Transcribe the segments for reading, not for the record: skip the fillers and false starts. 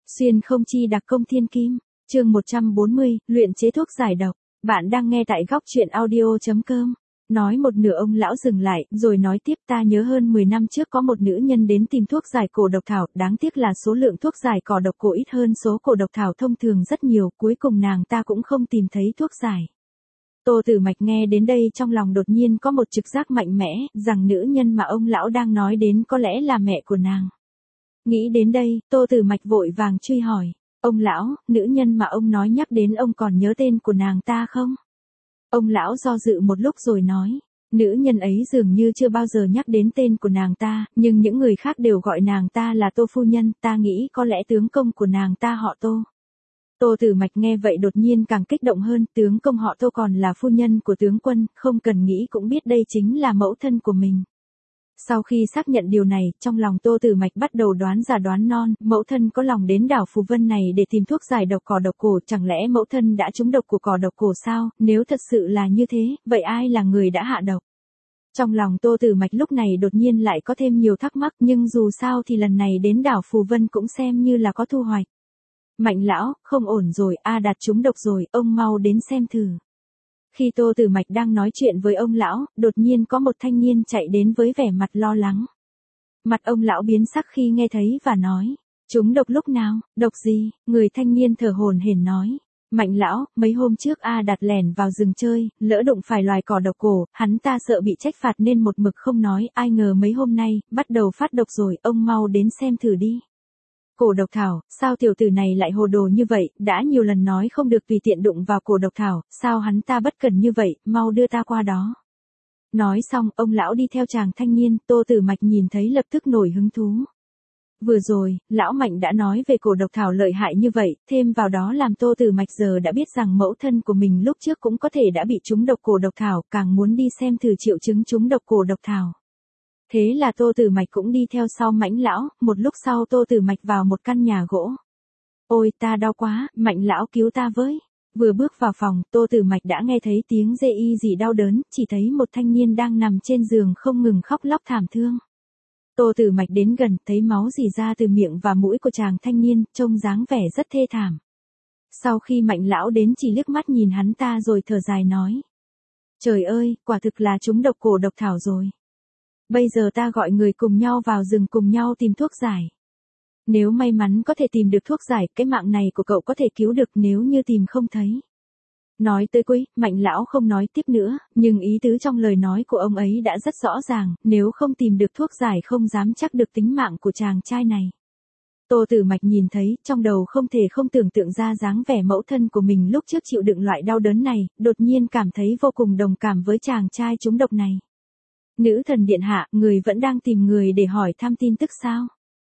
Xuyên không chi đặc công thiên kim, chương 140, luyện chế thuốc giải độc. Bạn đang nghe tại góc truyện audio.com. Nói một nửa ông lão dừng lại, rồi nói tiếp, ta nhớ hơn 10 năm trước có một nữ nhân đến tìm thuốc giải cổ độc thảo, đáng tiếc là số lượng thuốc giải cỏ độc cổ ít hơn số cổ độc thảo thông thường rất nhiều, cuối cùng nàng ta cũng không tìm thấy thuốc giải. Tô Tử Mạch nghe đến đây trong lòng đột nhiên có một trực giác mạnh mẽ, rằng nữ nhân mà ông lão đang nói đến có lẽ là mẹ của nàng. Nghĩ đến đây, Tô Tử Mạch vội vàng truy hỏi, ông lão, nữ nhân mà ông nói nhắc đến ông còn nhớ tên của nàng ta không? Ông lão do dự một lúc rồi nói, nữ nhân ấy dường như chưa bao giờ nhắc đến tên của nàng ta, nhưng những người khác đều gọi nàng ta là Tô phu nhân, ta nghĩ có lẽ tướng công của nàng ta họ Tô. Tô Tử Mạch nghe vậy đột nhiên càng kích động hơn, tướng công họ Tô còn là phu nhân của tướng quân, không cần nghĩ cũng biết đây chính là mẫu thân của mình. Sau khi xác nhận điều này, trong lòng Tô Tử Mạch bắt đầu đoán già đoán non, mẫu thân có lòng đến đảo Phù Vân này để tìm thuốc giải độc cỏ độc cổ, chẳng lẽ mẫu thân đã trúng độc của cỏ độc cổ sao? Nếu thật sự là như thế, vậy ai là người đã hạ độc? Trong lòng Tô Tử Mạch lúc này đột nhiên lại có thêm nhiều thắc mắc, nhưng dù sao thì lần này đến đảo Phù Vân cũng xem như là có thu hoạch. Mạnh lão, không ổn rồi, A Đạt trúng độc rồi, ông mau đến xem thử. Khi Tô Tử Mạch đang nói chuyện với ông lão, đột nhiên có một thanh niên chạy đến với vẻ mặt lo lắng. Mặt ông lão biến sắc khi nghe thấy và nói, trúng độc lúc nào, độc gì? Người thanh niên thở hổn hển nói, Mạnh lão, mấy hôm trước A Đạt lẻn vào rừng chơi, lỡ đụng phải loài cỏ độc cổ, hắn ta sợ bị trách phạt nên một mực không nói, ai ngờ mấy hôm nay, bắt đầu phát độc rồi, ông mau đến xem thử đi. Cổ độc thảo, sao tiểu tử này lại hồ đồ như vậy, đã nhiều lần nói không được tùy tiện đụng vào cổ độc thảo, sao hắn ta bất cẩn như vậy, mau đưa ta qua đó. Nói xong, ông lão đi theo chàng thanh niên, Tô Tử Mạch nhìn thấy lập tức nổi hứng thú. Vừa rồi, lão Mạnh đã nói về cổ độc thảo lợi hại như vậy, thêm vào đó làm Tô Tử Mạch giờ đã biết rằng mẫu thân của mình lúc trước cũng có thể đã bị trúng độc cổ độc thảo, càng muốn đi xem thử triệu chứng trúng độc cổ độc thảo. Thế là Tô Tử Mạch cũng đi theo sau Mạnh lão, một lúc sau Tô Tử Mạch vào một căn nhà gỗ. Ôi ta đau quá, Mạnh lão cứu ta với. Vừa bước vào phòng, Tô Tử Mạch đã nghe thấy tiếng rê y gì đau đớn, chỉ thấy một thanh niên đang nằm trên giường không ngừng khóc lóc thảm thương. Tô Tử Mạch đến gần, thấy máu rỉ ra từ miệng và mũi của chàng thanh niên, trông dáng vẻ rất thê thảm. Sau khi Mạnh lão đến chỉ liếc mắt nhìn hắn ta rồi thở dài nói. Trời ơi, quả thực là trúng độc cổ độc thảo rồi. Bây giờ ta gọi người cùng nhau vào rừng cùng nhau tìm thuốc giải. Nếu may mắn có thể tìm được thuốc giải, cái mạng này của cậu có thể cứu được nếu như tìm không thấy. Nói tới cuối, Mạnh lão không nói tiếp nữa, nhưng ý tứ trong lời nói của ông ấy đã rất rõ ràng, nếu không tìm được thuốc giải không dám chắc được tính mạng của chàng trai này. Tô Tử Mạch nhìn thấy, trong đầu không thể không tưởng tượng ra dáng vẻ mẫu thân của mình lúc trước chịu đựng loại đau đớn này, đột nhiên cảm thấy vô cùng đồng cảm với chàng trai trúng độc này. Nữ thần điện hạ, người vẫn đang tìm người để hỏi thăm tin tức sao?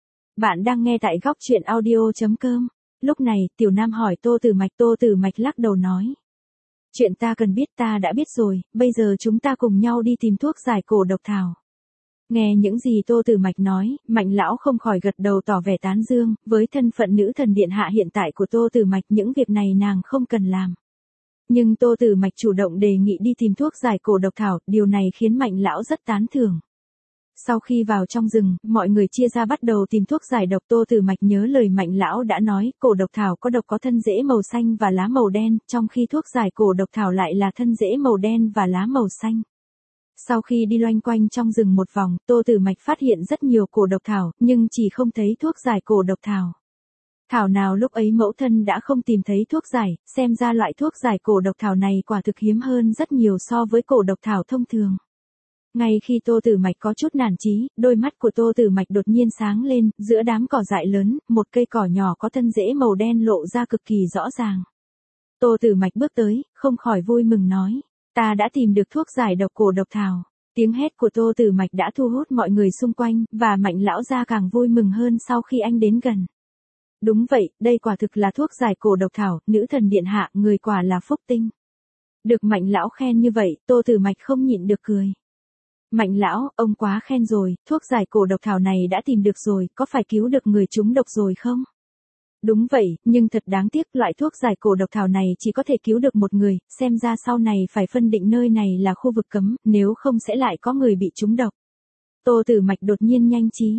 Bạn đang nghe tại góc truyện audio.com. Lúc này, Tiểu Nam hỏi Tô Tử Mạch lắc đầu nói. Chuyện ta cần biết ta đã biết rồi, bây giờ chúng ta cùng nhau đi tìm thuốc giải cổ độc thảo. Nghe những gì Tô Tử Mạch nói, Mạnh lão không khỏi gật đầu tỏ vẻ tán dương, với thân phận nữ thần điện hạ hiện tại của Tô Tử Mạch những việc này nàng không cần làm. Nhưng Tô Tử Mạch chủ động đề nghị đi tìm thuốc giải cổ độc thảo, điều này khiến Mạnh lão rất tán thưởng. Sau khi vào trong rừng, mọi người chia ra bắt đầu tìm thuốc giải độc. Tô Tử Mạch nhớ lời Mạnh lão đã nói, cổ độc thảo có độc có thân rễ màu xanh và lá màu đen, trong khi thuốc giải cổ độc thảo lại là thân rễ màu đen và lá màu xanh. Sau khi đi loanh quanh trong rừng một vòng, Tô Tử Mạch phát hiện rất nhiều cổ độc thảo, nhưng chỉ không thấy thuốc giải cổ độc thảo. Thảo nào lúc ấy mẫu thân đã không tìm thấy thuốc giải, xem ra loại thuốc giải cổ độc thảo này quả thực hiếm hơn rất nhiều so với cổ độc thảo thông thường. Ngay khi Tô Tử Mạch có chút nản chí, đôi mắt của Tô Tử Mạch đột nhiên sáng lên, giữa đám cỏ dại lớn, một cây cỏ nhỏ có thân rễ màu đen lộ ra cực kỳ rõ ràng. Tô Tử Mạch bước tới, không khỏi vui mừng nói, ta đã tìm được thuốc giải độc cổ độc thảo. Tiếng hét của Tô Tử Mạch đã thu hút mọi người xung quanh, và Mạnh lão gia càng vui mừng hơn sau khi anh đến gần. Đúng vậy, đây quả thực là thuốc giải cổ độc thảo, nữ thần điện hạ, người quả là phúc tinh. Được Mạnh lão khen như vậy, Tô Tử Mạch không nhịn được cười. Mạnh lão, ông quá khen rồi, thuốc giải cổ độc thảo này đã tìm được rồi, có phải cứu được người trúng độc rồi không? Đúng vậy, nhưng thật đáng tiếc, loại thuốc giải cổ độc thảo này chỉ có thể cứu được một người, xem ra sau này phải phân định nơi này là khu vực cấm, nếu không sẽ lại có người bị trúng độc. Tô Tử Mạch đột nhiên nhanh trí.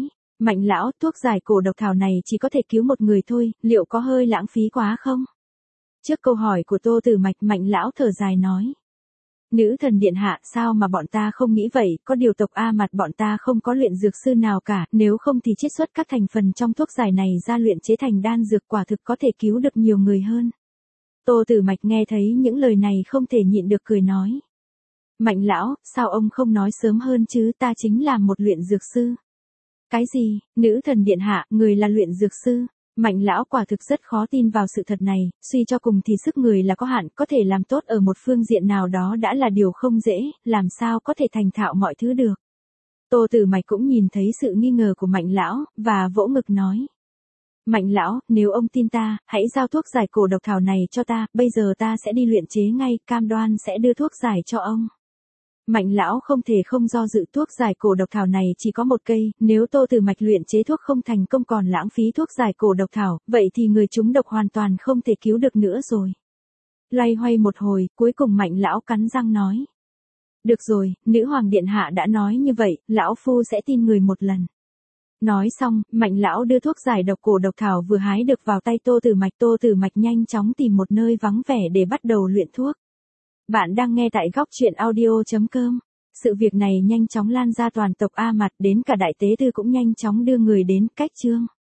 Mạnh lão, thuốc giải cổ độc thảo này chỉ có thể cứu một người thôi, liệu có hơi lãng phí quá không? Trước câu hỏi của Tô Tử Mạch, Mạnh lão thở dài nói. Nữ thần điện hạ, sao mà bọn ta không nghĩ vậy, có điều tộc A Mạt bọn ta không có luyện dược sư nào cả, nếu không thì chiết xuất các thành phần trong thuốc giải này ra luyện chế thành đan dược, quả thực có thể cứu được nhiều người hơn. Tô Tử Mạch nghe thấy những lời này không thể nhịn được cười nói. Mạnh lão, sao ông không nói sớm hơn chứ, ta chính là một luyện dược sư. Cái gì, nữ thần điện hạ, người là luyện dược sư? Mạnh lão quả thực rất khó tin vào sự thật này, suy cho cùng thì sức người là có hạn, có thể làm tốt ở một phương diện nào đó đã là điều không dễ, làm sao có thể thành thạo mọi thứ được. Tô Tử Mạch cũng nhìn thấy sự nghi ngờ của Mạnh lão, và vỗ ngực nói. Mạnh lão, nếu ông tin ta, hãy giao thuốc giải cổ độc thảo này cho ta, bây giờ ta sẽ đi luyện chế ngay, cam đoan sẽ đưa thuốc giải cho ông. Mạnh lão không thể không do dự, thuốc giải cổ độc thảo này chỉ có một cây, nếu Tô Tử Mạch luyện chế thuốc không thành công còn lãng phí thuốc giải cổ độc thảo, vậy thì người trúng độc hoàn toàn không thể cứu được nữa rồi. Loay hoay một hồi, cuối cùng Mạnh lão cắn răng nói. Được rồi, nữ hoàng điện hạ đã nói như vậy, lão phu sẽ tin người một lần. Nói xong, Mạnh lão đưa thuốc giải độc cổ độc thảo vừa hái được vào tay Tô Tử Mạch. Tô Tử Mạch nhanh chóng tìm một nơi vắng vẻ để bắt đầu luyện thuốc. Bạn đang nghe tại góc truyện audio.com. Sự việc này nhanh chóng lan ra toàn tộc A Mạt, đến cả đại tế tư cũng nhanh chóng đưa người đến. Cách chương